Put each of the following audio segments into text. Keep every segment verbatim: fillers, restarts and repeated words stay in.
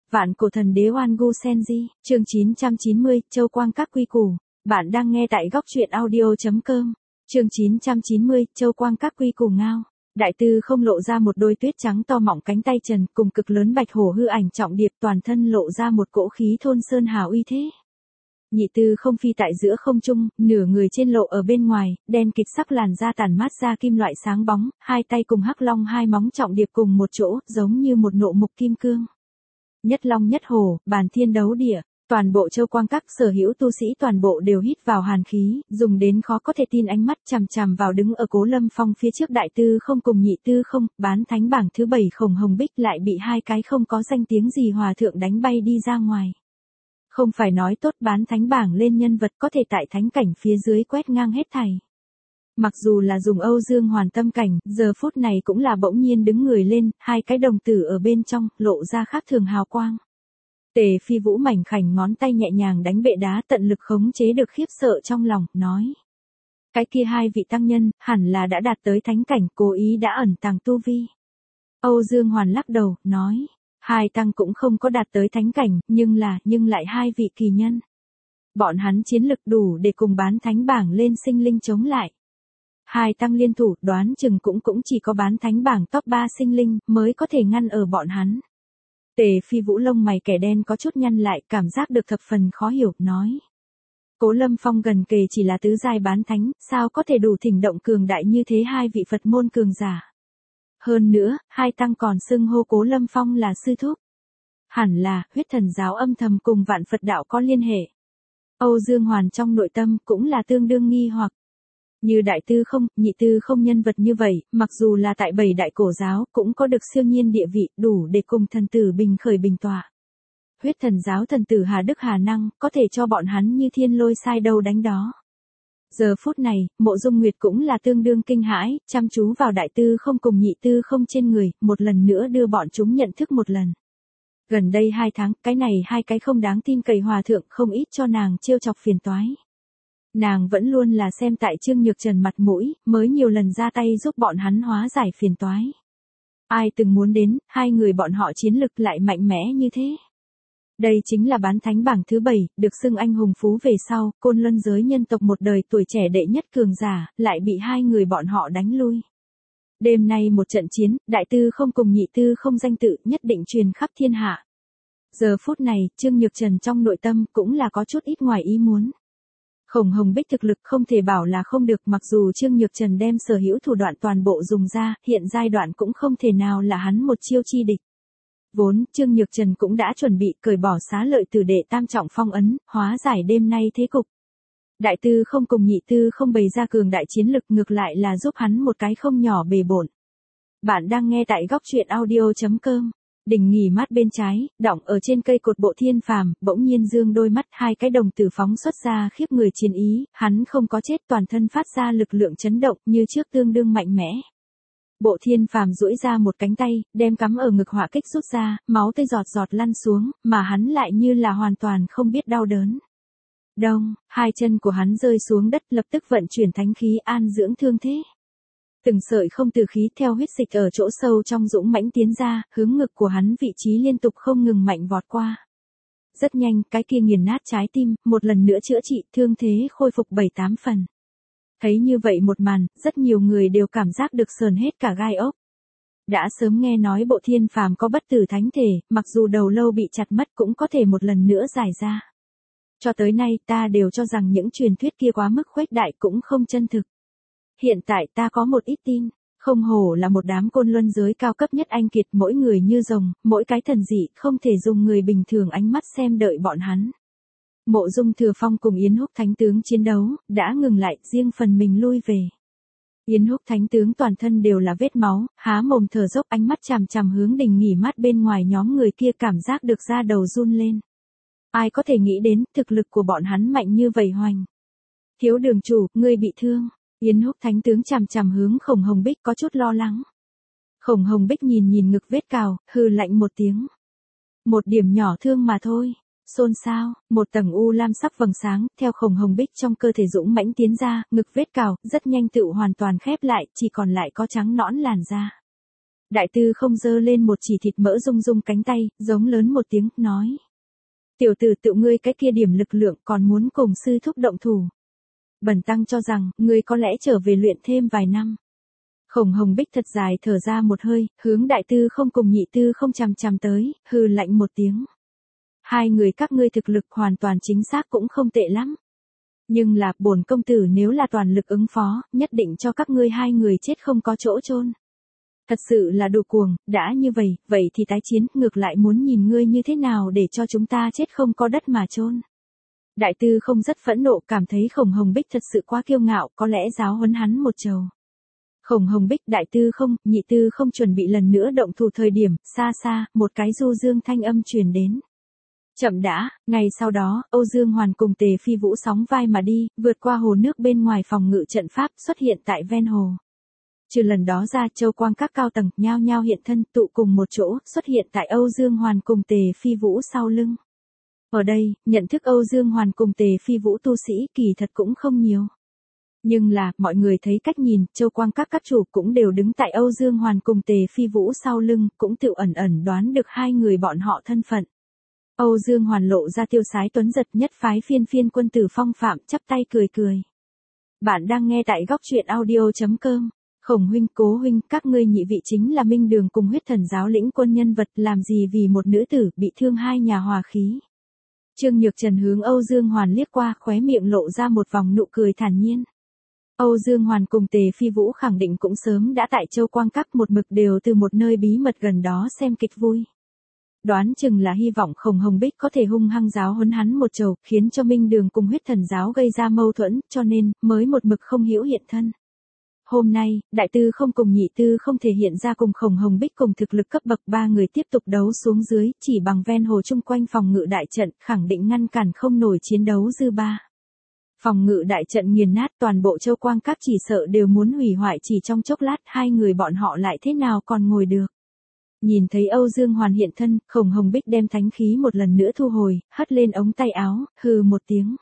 Vạn cổ thần đế Oan Gu Senji, chương chín trăm chín mươi, Châu Quang Các quy củ. Bạn đang nghe tại góc truyện audio.com. Chương chín trăm chín mươi, Châu Quang Các quy củ ngao. Đại tư không lộ ra một đôi tuyết trắng to mọng cánh tay trần, cùng cực lớn bạch hổ hư ảnh trọng điệp, toàn thân lộ ra một cỗ khí thôn sơn hào uy thế. Nhị tư không phi tại giữa không trung, nửa người trên lộ ở bên ngoài, đen kịt sắc làn da tản mát ra kim loại sáng bóng, hai tay cùng hắc long hai móng trọng điệp cùng một chỗ, giống như một nộ mục kim cương. Nhất long nhất hổ, bàn thiên đấu địa, toàn bộ Châu Quang Các sở hữu tu sĩ toàn bộ đều hít vào hàn khí, dùng đến khó có thể tin ánh mắt chằm chằm vào đứng ở Cố Lâm Phong phía trước đại tư không cùng nhị tư không, bán thánh bảng thứ bảy Khổng Hồng Bích lại bị hai cái không có danh tiếng gì hòa thượng đánh bay đi ra ngoài. Không phải nói tốt bán thánh bảng lên nhân vật có thể tại thánh cảnh phía dưới quét ngang hết thảy. Mặc dù là dùng Âu Dương Hoàn tâm cảnh, giờ phút này cũng là bỗng nhiên đứng người lên, hai cái đồng tử ở bên trong, lộ ra khác thường hào quang. Tề Phi Vũ mảnh khảnh ngón tay nhẹ nhàng đánh bệ đá tận lực khống chế được khiếp sợ trong lòng, nói. Cái kia hai vị tăng nhân, hẳn là đã đạt tới thánh cảnh, cố ý đã ẩn tàng tu vi. Âu Dương Hoàn lắc đầu, nói. Hai tăng cũng không có đạt tới thánh cảnh, nhưng là, nhưng lại hai vị kỳ nhân. Bọn hắn chiến lực đủ để cùng bán thánh bảng lên sinh linh chống lại. Hai tăng liên thủ, đoán chừng cũng cũng chỉ có bán thánh bảng top ba sinh linh, mới có thể ngăn ở bọn hắn. Tề Phi Vũ lông mày kẻ đen có chút nhăn lại, cảm giác được thập phần khó hiểu, nói. Cố Lâm Phong gần kề chỉ là tứ giai bán thánh, sao có thể đủ thỉnh động cường đại như thế hai vị Phật môn cường giả. Hơn nữa, hai tăng còn xưng hô Cố Lâm Phong là sư thúc. Hẳn là, huyết thần giáo âm thầm cùng vạn Phật đạo có liên hệ. Âu Dương Hoàn trong nội tâm cũng là tương đương nghi hoặc. Như đại tư không, nhị tư không nhân vật như vậy, mặc dù là tại bảy đại cổ giáo, cũng có được siêu nhiên địa vị, đủ để cùng thần tử bình khởi bình tọa. Huyết thần giáo thần tử Hà Đức Hà Năng, có thể cho bọn hắn như thiên lôi sai đâu đánh đó. Giờ phút này, Mộ Dung Nguyệt cũng là tương đương kinh hãi, chăm chú vào đại tư không cùng nhị tư không trên người, một lần nữa đưa bọn chúng nhận thức một lần. Gần đây hai tháng, cái này hai cái không đáng tin cậy hòa thượng không ít cho nàng trêu chọc phiền toái. Nàng vẫn luôn là xem tại Trương Nhược Trần mặt mũi, mới nhiều lần ra tay giúp bọn hắn hóa giải phiền toái. Ai từng muốn đến, hai người bọn họ chiến lực lại mạnh mẽ như thế. Đây chính là bán thánh bảng thứ bảy, được xưng anh hùng phú về sau, Côn Luân giới nhân tộc một đời tuổi trẻ đệ nhất cường giả, lại bị hai người bọn họ đánh lui. Đêm nay một trận chiến, đại tư không cùng nhị tư không danh tự nhất định truyền khắp thiên hạ. Giờ phút này, Trương Nhược Trần trong nội tâm cũng là có chút ít ngoài ý muốn. Khổng Hồng Bích thực lực không thể bảo là không được, mặc dù Trương Nhược Trần đem sở hữu thủ đoạn toàn bộ dùng ra, hiện giai đoạn cũng không thể nào là hắn một chiêu chi địch. Vốn, Trương Nhược Trần cũng đã chuẩn bị cởi bỏ xá lợi tử đệ tam trọng phong ấn, hóa giải đêm nay thế cục. Đại tư không cùng nhị tư không bày ra cường đại chiến lực, ngược lại là giúp hắn một cái không nhỏ bề bộn. Bạn đang nghe tại góc truyện audio.com. Đỉnh nghỉ mát bên trái, đọng ở trên cây cột Bộ Thiên Phàm, bỗng nhiên dương đôi mắt, hai cái đồng tử phóng xuất ra khiếp người chiến ý, hắn không có chết, toàn thân phát ra lực lượng chấn động, như trước tương đương mạnh mẽ. Bộ Thiên Phàm duỗi ra một cánh tay, đem cắm ở ngực hỏa kích rút ra, máu tươi giọt giọt lăn xuống, mà hắn lại như là hoàn toàn không biết đau đớn. Đông, hai chân của hắn rơi xuống đất, lập tức vận chuyển thánh khí an dưỡng thương thế. Từng sợi không từ khí theo huyết dịch ở chỗ sâu trong dũng mãnh tiến ra, hướng ngực của hắn vị trí liên tục không ngừng mạnh vọt qua. Rất nhanh, cái kia nghiền nát trái tim, một lần nữa chữa trị, thương thế khôi phục bảy tám phần. Thấy như vậy một màn, rất nhiều người đều cảm giác được sờn hết cả gai ốc. Đã sớm nghe nói Bộ Thiên Phàm có bất tử thánh thể, mặc dù đầu lâu bị chặt mất cũng có thể một lần nữa giải ra. Cho tới nay ta đều cho rằng những truyền thuyết kia quá mức khuếch đại cũng không chân thực. Hiện tại ta có một ít tin, không hổ là một đám Côn Luân giới cao cấp nhất anh kiệt, mỗi người như rồng, mỗi cái thần dị, không thể dùng người bình thường ánh mắt xem đợi bọn hắn. Mộ Dung Thừa Phong cùng Yến Húc Thánh Tướng chiến đấu, đã ngừng lại, riêng phần mình lui về. Yến Húc Thánh Tướng toàn thân đều là vết máu, há mồm thở dốc, ánh mắt chằm chằm hướng đỉnh nghỉ mát bên ngoài, nhóm người kia cảm giác được da đầu run lên. Ai có thể nghĩ đến, thực lực của bọn hắn mạnh như vậy hoành. Thiếu đường chủ, ngươi bị thương. Yến Húc Thánh Tướng chằm chằm hướng Khổng Hồng Bích có chút lo lắng. Khổng Hồng Bích nhìn nhìn ngực vết cào, hừ lạnh một tiếng. Một điểm nhỏ thương mà thôi. Xôn xao, một tầng u lam sắc vầng sáng, theo Khổng Hồng Bích trong cơ thể dũng mãnh tiến ra, ngực vết cào, rất nhanh tự hoàn toàn khép lại, chỉ còn lại có trắng nõn làn da. Đại tư không giơ lên một chỉ thịt mỡ rung rung cánh tay, giống lớn một tiếng, nói. Tiểu tử tự ngươi cái kia điểm lực lượng còn muốn cùng sư thúc động thủ. Bần tăng cho rằng, ngươi có lẽ trở về luyện thêm vài năm. Khổng Hồng Bích thật dài thở ra một hơi, hướng đại tư không cùng nhị tư không chằm chằm tới, hừ lạnh một tiếng. Hai người các ngươi thực lực hoàn toàn chính xác cũng không tệ lắm. Nhưng là, bổn công tử nếu là toàn lực ứng phó, nhất định cho các ngươi hai người chết không có chỗ chôn. Thật sự là đồ cuồng, đã như vậy, vậy thì tái chiến, ngược lại muốn nhìn ngươi như thế nào để cho chúng ta chết không có đất mà chôn. Đại tư không rất phẫn nộ, cảm thấy Khổng Hồng Bích thật sự quá kiêu ngạo, có lẽ giáo huấn hắn một trầu. Khổng Hồng Bích, đại tư không, nhị tư không chuẩn bị lần nữa động thủ thời điểm, xa xa, một cái du dương thanh âm truyền đến. Chậm đã, ngày sau đó, Âu Dương Hoàn cùng Tề Phi Vũ sóng vai mà đi, vượt qua hồ nước bên ngoài phòng ngự trận pháp, xuất hiện tại ven hồ. Trừ lần đó ra, châu quang các cao tầng nhao nhao hiện thân tụ cùng một chỗ, xuất hiện tại Âu Dương Hoàn cùng Tề Phi Vũ sau lưng. Ở đây, nhận thức Âu Dương Hoàn cùng Tề Phi Vũ tu sĩ kỳ thật cũng không nhiều. Nhưng là, mọi người thấy cách nhìn, châu quang các các chủ cũng đều đứng tại Âu Dương Hoàn cùng Tề Phi Vũ sau lưng, cũng tự ẩn ẩn đoán được hai người bọn họ thân phận. Âu Dương Hoàn lộ ra tiêu sái tuấn giật nhất phái phiên phiên quân tử phong phạm, chắp tay cười cười. Bạn đang nghe tại góc truyện audio chấm com. Khổng huynh, Cố huynh, các ngươi nhị vị chính là Minh Đường cùng Huyết Thần giáo lĩnh quân nhân vật, làm gì vì một nữ tử bị thương hai nhà hòa khí. Trương Nhược Trần hướng Âu Dương Hoàn liếc qua, khóe miệng lộ ra một vòng nụ cười thản nhiên. Âu Dương Hoàn cùng Tề Phi Vũ khẳng định cũng sớm đã tại châu quang các một mực đều từ một nơi bí mật gần đó xem kịch vui. Đoán chừng là hy vọng Khổng Hồng Bích có thể hung hăng giáo huấn hắn một trầu, khiến cho Minh Đường cùng Huyết Thần giáo gây ra mâu thuẫn, cho nên, mới một mực không hữu hiện thân. Hôm nay, đại tư không cùng nhị tư không thể hiện ra cùng Khổng Hồng Bích cùng thực lực cấp bậc ba người tiếp tục đấu xuống dưới, chỉ bằng ven hồ chung quanh phòng ngự đại trận, khẳng định ngăn cản không nổi chiến đấu dư ba. Phòng ngự đại trận nghiền nát, toàn bộ châu quang các chỉ sợ đều muốn hủy hoại chỉ trong chốc lát, hai người bọn họ lại thế nào còn ngồi được. Nhìn thấy Âu Dương Hoàn hiện thân, Khổng Hồng Bích đem thánh khí một lần nữa thu hồi, hất lên ống tay áo, hừ một tiếng.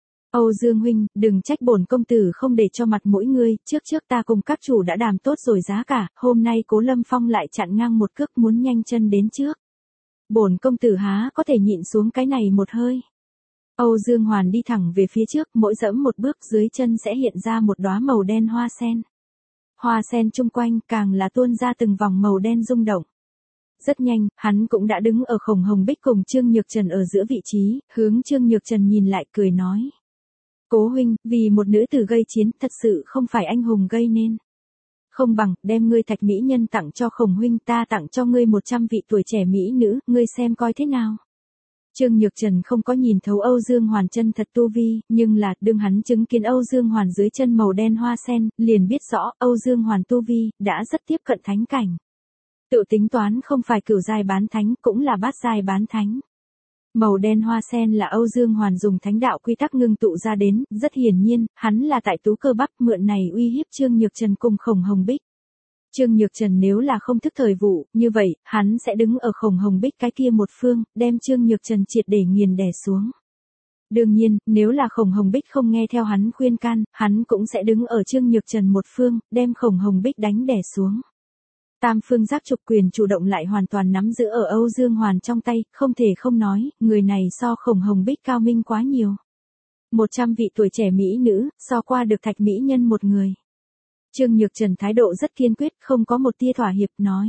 Âu Dương huynh, đừng trách bổn công tử không để cho mặt mỗi ngươi, trước trước ta cùng các chủ đã đàm tốt rồi giá cả, hôm nay Cố Lâm Phong lại chặn ngang một cước muốn nhanh chân đến trước. Bổn công tử há có thể nhịn xuống cái này một hơi. Âu Dương Hoàn đi thẳng về phía trước, mỗi dẫm một bước dưới chân sẽ hiện ra một đóa màu đen hoa sen. Hoa sen chung quanh càng là tuôn ra từng vòng màu đen rung động. Rất nhanh, hắn cũng đã đứng ở Khổng Hồng Bích cùng Trương Nhược Trần ở giữa vị trí, hướng Trương Nhược Trần nhìn lại cười nói. Cố huynh, vì một nữ tử gây chiến, thật sự không phải anh hùng gây nên. Không bằng, đem ngươi thạch mỹ nhân tặng cho Khổng huynh, ta tặng cho ngươi một trăm vị tuổi trẻ mỹ nữ, ngươi xem coi thế nào. Trương Nhược Trần không có nhìn thấu Âu Dương Hoàn chân thật tu vi, nhưng là, đương hắn chứng kiến Âu Dương Hoàn dưới chân màu đen hoa sen, liền biết rõ, Âu Dương Hoàn tu vi, đã rất tiếp cận thánh cảnh. Tự tính toán không phải cửu giai bán thánh, cũng là bát giai bán thánh. Màu đen hoa sen là Âu Dương Hoàn dùng thánh đạo quy tắc ngưng tụ ra đến, rất hiển nhiên, hắn là tại tú cơ bắp mượn này uy hiếp Trương Nhược Trần cùng Khổng Hồng Bích. Trương Nhược Trần nếu là không thức thời vụ, như vậy, hắn sẽ đứng ở Khổng Hồng Bích cái kia một phương, đem Trương Nhược Trần triệt để nghiền đè xuống. Đương nhiên, nếu là Khổng Hồng Bích không nghe theo hắn khuyên can, hắn cũng sẽ đứng ở Trương Nhược Trần một phương, đem Khổng Hồng Bích đánh đè xuống. Tam phương giác trục quyền chủ động lại hoàn toàn nắm giữ ở Âu Dương Hoàn trong tay, không thể không nói, người này so Khổng Hồng Bích cao minh quá nhiều. Một trăm vị tuổi trẻ mỹ nữ, so qua được thạch mỹ nhân một người. Trương Nhược Trần thái độ rất kiên quyết, không có một tia thỏa hiệp, nói.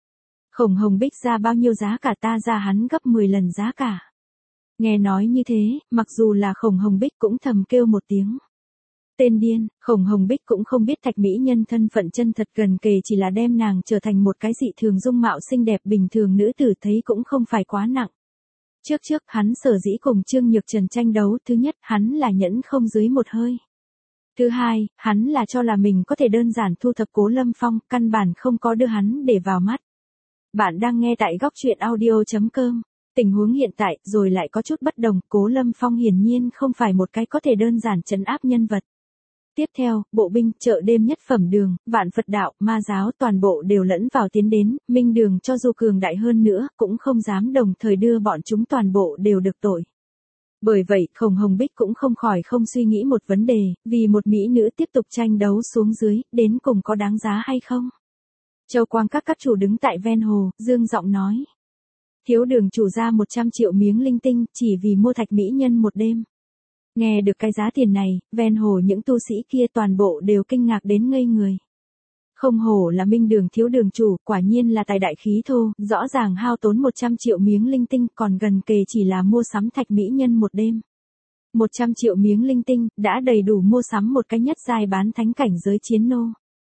Khổng Hồng Bích ra bao nhiêu giá cả ta ra hắn gấp mười lần giá cả. Nghe nói như thế, mặc dù là Khổng Hồng Bích cũng thầm kêu một tiếng. Tên điên, Khổng Hồng Bích cũng không biết thạch mỹ nhân thân phận chân thật gần kề chỉ là đem nàng trở thành một cái dị thường dung mạo xinh đẹp bình thường nữ tử thấy cũng không phải quá nặng. Trước trước hắn sở dĩ cùng Trương Nhược Trần tranh đấu, thứ nhất hắn là nhẫn không dưới một hơi. Thứ hai, hắn là cho là mình có thể đơn giản thu thập Cố Lâm Phong, căn bản không có đưa hắn để vào mắt. Bạn đang nghe tại góc truyện audio chấm com. Tình huống hiện tại rồi lại có chút bất đồng, Cố Lâm Phong hiển nhiên không phải một cái có thể đơn giản trấn áp nhân vật. Tiếp theo, bộ binh, chợ đêm nhất phẩm đường, vạn Phật đạo, ma giáo toàn bộ đều lẫn vào tiến đến, Minh Đường cho dù cường đại hơn nữa, cũng không dám đồng thời đưa bọn chúng toàn bộ đều được tội. Bởi vậy, Khổng Hồng Bích cũng không khỏi không suy nghĩ một vấn đề, vì một mỹ nữ tiếp tục tranh đấu xuống dưới, đến cùng có đáng giá hay không? Châu Quang Các các chủ đứng tại ven hồ, dương giọng nói. Thiếu đường chủ ra một trăm triệu miếng linh tinh, chỉ vì mua thạch mỹ nhân một đêm. Nghe được cái giá tiền này, ven hồ những tu sĩ kia toàn bộ đều kinh ngạc đến ngây người. Không hổ là Minh Đường thiếu đường chủ, quả nhiên là tài đại khí thô, rõ ràng hao tốn một trăm triệu miếng linh tinh, còn gần kề chỉ là mua sắm thạch mỹ nhân một đêm. một trăm triệu miếng linh tinh, đã đầy đủ mua sắm một cái nhất giai bán thánh cảnh giới chiến nô.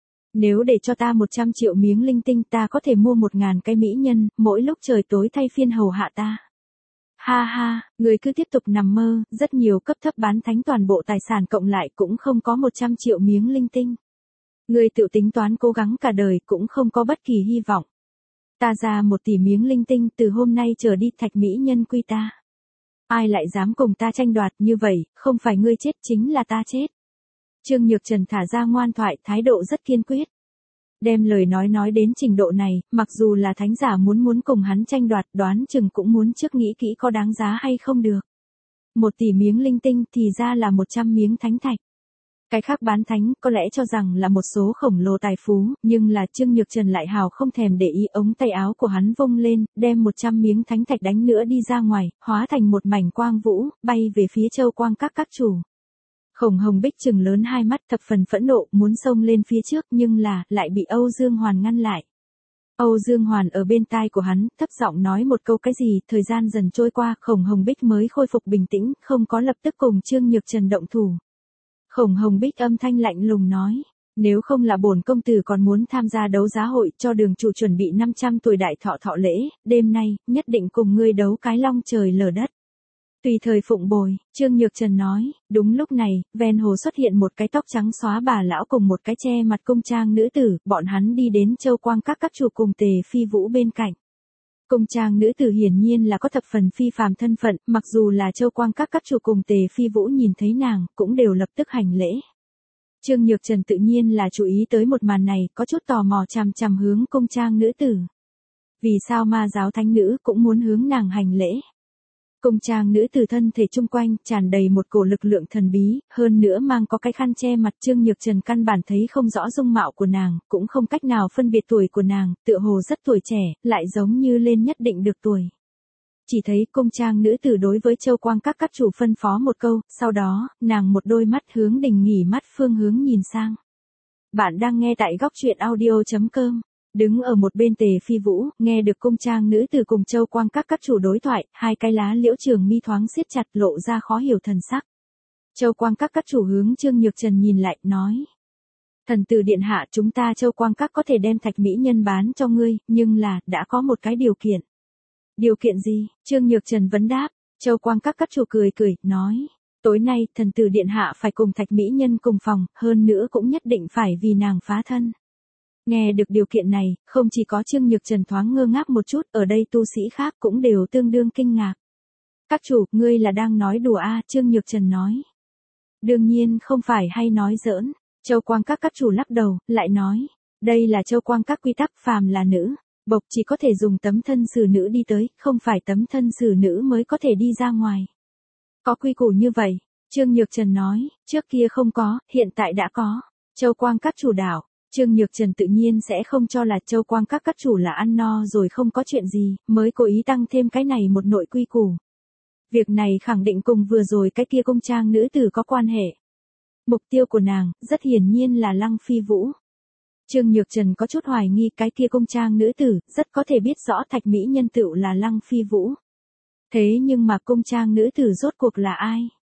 Nếu để cho ta một trăm triệu miếng linh tinh, ta có thể mua một ngàn cái mỹ nhân, mỗi lúc trời tối thay phiên hầu hạ ta. Ha ha, người cứ tiếp tục nằm mơ, rất nhiều cấp thấp bán thánh toàn bộ tài sản cộng lại cũng không có một trăm triệu miếng linh tinh. Người tự tính toán cố gắng cả đời cũng không có bất kỳ hy vọng. Ta ra một tỷ miếng linh tinh, từ hôm nay trở đi thạch mỹ nhân quy ta. Ai lại dám cùng ta tranh đoạt như vậy, không phải ngươi chết chính là ta chết. Trương Nhược Trần thả ra ngoan thoại, thái độ rất kiên quyết. Đem lời nói nói đến trình độ này, mặc dù là thánh giả muốn muốn cùng hắn tranh đoạt, đoán chừng cũng muốn trước nghĩ kỹ có đáng giá hay không được. Một tỷ miếng linh tinh thì ra là một trăm miếng thánh thạch. Cái khác bán thánh có lẽ cho rằng là một số khổng lồ tài phú, nhưng là Trương Nhược Trần lại hào không thèm để ý, ống tay áo của hắn vung lên, đem một trăm miếng thánh thạch đánh nữa đi ra ngoài, hóa thành một mảnh quang vũ, bay về phía Châu Quang Các các chủ. Khổng Hồng Bích trừng lớn hai mắt thập phần phẫn nộ, muốn xông lên phía trước nhưng là, lại bị Âu Dương Hoàn ngăn lại. Âu Dương Hoàn ở bên tai của hắn, thấp giọng nói một câu cái gì, thời gian dần trôi qua, Khổng Hồng Bích mới khôi phục bình tĩnh, không có lập tức cùng Trương Nhược Trần động thủ. Khổng Hồng Bích âm thanh lạnh lùng nói, nếu không là bổn công tử còn muốn tham gia đấu giá hội cho đường chủ chuẩn bị năm trăm tuổi đại thọ thọ lễ, đêm nay, nhất định cùng ngươi đấu cái long trời lở đất. Tùy thời phụng bồi, Trương Nhược Trần nói, đúng lúc này, ven hồ xuất hiện một cái tóc trắng xóa bà lão cùng một cái che mặt cung trang nữ tử, bọn hắn đi đến Châu Quang Các các chủ cùng Tề Phi Vũ bên cạnh. Cung trang nữ tử hiển nhiên là có thập phần phi phàm thân phận, mặc dù là Châu Quang Các các chủ cùng Tề Phi Vũ nhìn thấy nàng, cũng đều lập tức hành lễ. Trương Nhược Trần tự nhiên là chú ý tới một màn này, có chút tò mò chằm chằm hướng cung trang nữ tử. Vì sao ma giáo thánh nữ cũng muốn hướng nàng hành lễ? Cung trang nữ tử thân thể chung quanh tràn đầy một cổ lực lượng thần bí, hơn nữa mang có cái khăn che mặt. Trương Nhược Trần căn bản thấy không rõ dung mạo của nàng, cũng không cách nào phân biệt tuổi của nàng, tựa hồ rất tuổi trẻ, lại giống như lên nhất định được tuổi. Chỉ thấy cung trang nữ tử đối với Châu Quang Các các chủ phân phó một câu, sau đó, nàng một đôi mắt hướng đỉnh nghỉ mắt phương hướng nhìn sang. Bạn đang nghe tại góc truyện audio chấm com. Đứng ở một bên Tề Phi Vũ, nghe được cung trang nữ tử cùng Châu Quang Các các chủ đối thoại, hai cái lá liễu trường mi thoáng siết chặt, lộ ra khó hiểu thần sắc. Châu Quang Các các chủ hướng Trương Nhược Trần nhìn lại, nói. Thần tử điện hạ, chúng ta Châu Quang Các có thể đem thạch mỹ nhân bán cho ngươi, nhưng là, đã có một cái điều kiện. Điều kiện gì? Trương Nhược Trần vấn đáp. Châu Quang Các các chủ cười cười, nói. Tối nay, thần tử điện hạ phải cùng thạch mỹ nhân cùng phòng, hơn nữa cũng nhất định phải vì nàng phá thân. Nghe được điều kiện này, không chỉ có Trương Nhược Trần thoáng ngơ ngác một chút, ở đây tu sĩ khác cũng đều tương đương kinh ngạc. Các chủ, ngươi là đang nói đùa à, Trương Nhược Trần nói. Đương nhiên không phải hay nói giỡn. Châu Quang Các các chủ lắc đầu, lại nói. Đây là Châu Quang Các quy tắc, phàm là nữ, bộc chỉ có thể dùng tấm thân xử nữ đi tới, không phải tấm thân xử nữ mới có thể đi ra ngoài. Có quy củ như vậy, Trương Nhược Trần nói, trước kia không có, hiện tại đã có. Châu Quang Các chủ đảo. Trương Nhược Trần tự nhiên sẽ không cho là Châu Quang Các các chủ là ăn no rồi không có chuyện gì, mới cố ý tăng thêm cái này một nội quy củ. Việc này khẳng định cùng vừa rồi cái kia cung trang nữ tử có quan hệ. Mục tiêu của nàng, rất hiển nhiên là Lăng Phi Vũ. Trương Nhược Trần có chút hoài nghi cái kia cung trang nữ tử, rất có thể biết rõ thạch mỹ nhân tựu là Lăng Phi Vũ. Thế nhưng mà cung trang nữ tử rốt cuộc là ai?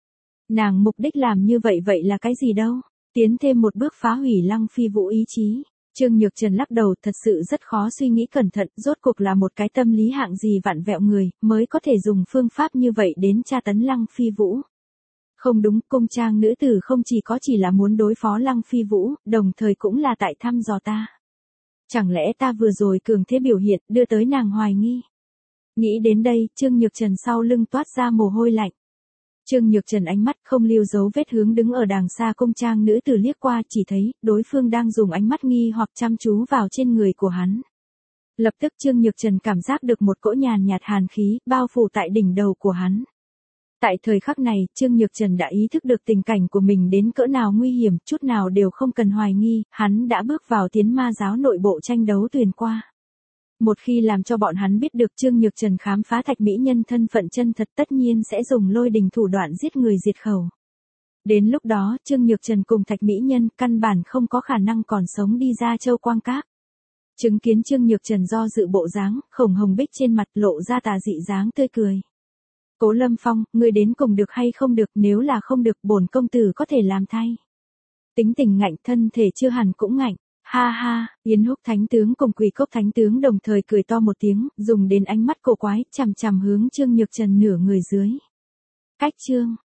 Nàng mục đích làm như vậy vậy là cái gì đâu? Tiến thêm một bước phá hủy Lăng Phi Vũ ý chí. Trương Nhược Trần lắc đầu, thật sự rất khó suy nghĩ cẩn thận, rốt cuộc là một cái tâm lý hạng gì vặn vẹo người, mới có thể dùng phương pháp như vậy đến tra tấn Lăng Phi Vũ. Không đúng, cung trang nữ tử không chỉ có chỉ là muốn đối phó Lăng Phi Vũ, đồng thời cũng là tại thăm dò ta. Chẳng lẽ ta vừa rồi cường thế biểu hiện, đưa tới nàng hoài nghi. Nghĩ đến đây, Trương Nhược Trần sau lưng toát ra mồ hôi lạnh. Trương Nhược Trần ánh mắt không lưu dấu vết hướng đứng ở đàng xa cung trang nữ tử liếc qua, chỉ thấy, đối phương đang dùng ánh mắt nghi hoặc chăm chú vào trên người của hắn. Lập tức Trương Nhược Trần cảm giác được một cỗ nhàn nhạt hàn khí, bao phủ tại đỉnh đầu của hắn. Tại thời khắc này, Trương Nhược Trần đã ý thức được tình cảnh của mình đến cỡ nào nguy hiểm, chút nào đều không cần hoài nghi, hắn đã bước vào tiến ma giáo nội bộ tranh đấu tuyền qua. Một khi làm cho bọn hắn biết được Trương Nhược Trần khám phá Thạch Mỹ Nhân thân phận chân thật, tất nhiên sẽ dùng lôi đình thủ đoạn giết người diệt khẩu. Đến lúc đó, Trương Nhược Trần cùng Thạch Mỹ Nhân căn bản không có khả năng còn sống đi ra Châu Quang Các. Chứng kiến Trương Nhược Trần do dự bộ dáng, Khổng Hồng Bích trên mặt lộ ra tà dị dáng tươi cười. Cố Lâm Phong, ngươi đến cùng được hay không được, nếu là không được, bổn công tử có thể làm thay. Tính tình ngạnh, thân thể chưa hẳn cũng ngạnh. Ha ha, Yến Húc Thánh Tướng cùng Quỷ Cốc Thánh Tướng đồng thời cười to một tiếng, dùng đến ánh mắt cổ quái, chằm chằm hướng Trương Nhược Trần nửa người dưới. Cách chương